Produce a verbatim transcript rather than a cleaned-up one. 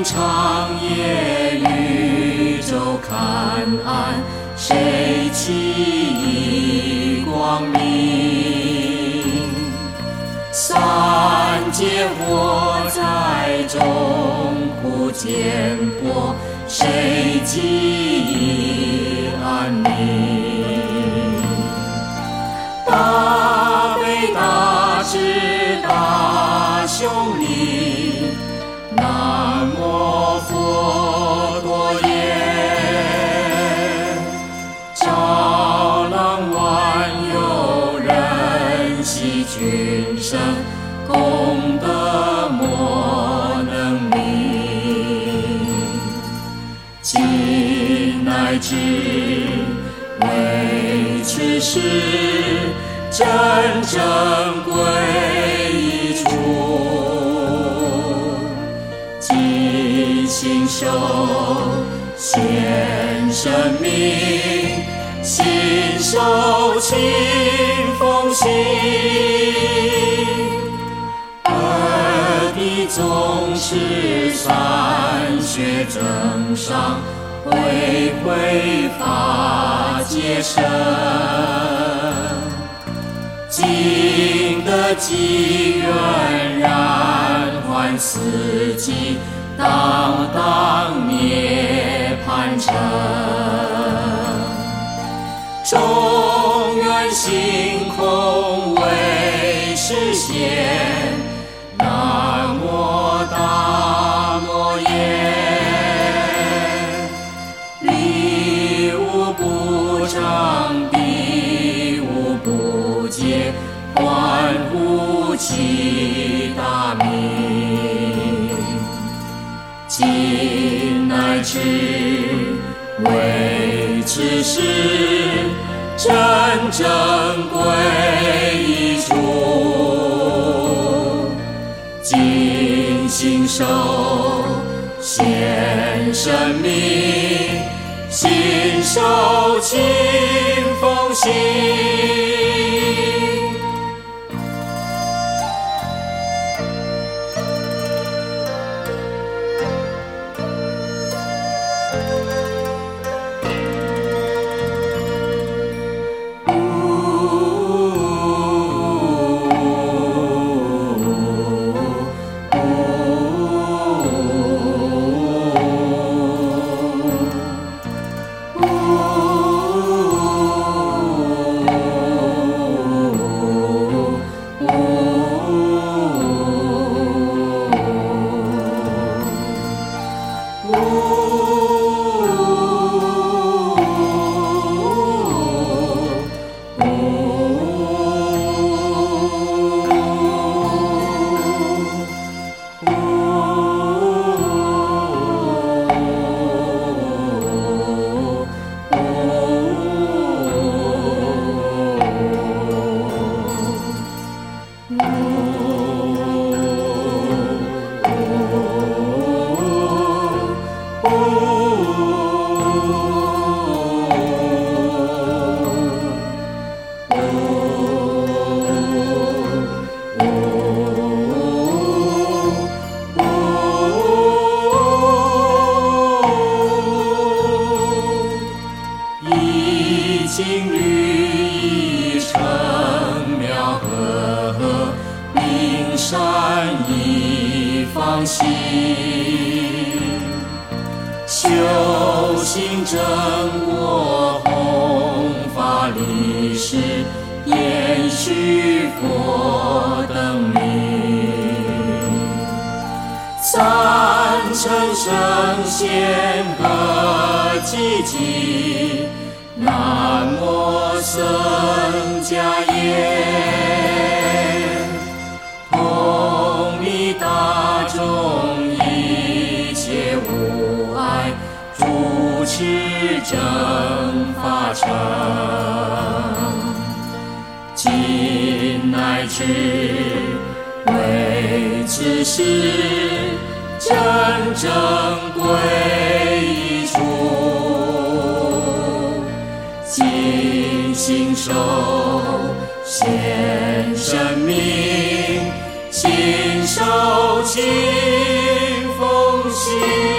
漫长夜，宇宙看岸，谁起一光明？三界火灾中苦颠簸，谁给予安宁？大悲大智大雄力，南无佛陀耶！照朗万有人悉君生，功德莫能名。今乃至为此事，真正归一处。尽心受献生命，信受清风行。二弟总是善学正上，回归法界身。今得机缘，然还四季，当当涅槃成。众缘性空为实现，南无大摩耶！理无不彰，彼无不解，观无其大名。今乃至为此事，真正归一处。尽心受献生命，信受清风行。情侣一成妙合，名善一方心，修行正果弘法利事，延续佛等名。三乘圣贤各济济，南无僧伽耶，同理大众一切无碍，主持正法成。今乃至为此事，真正归一处。尽心受献生命，信受清风行。 心。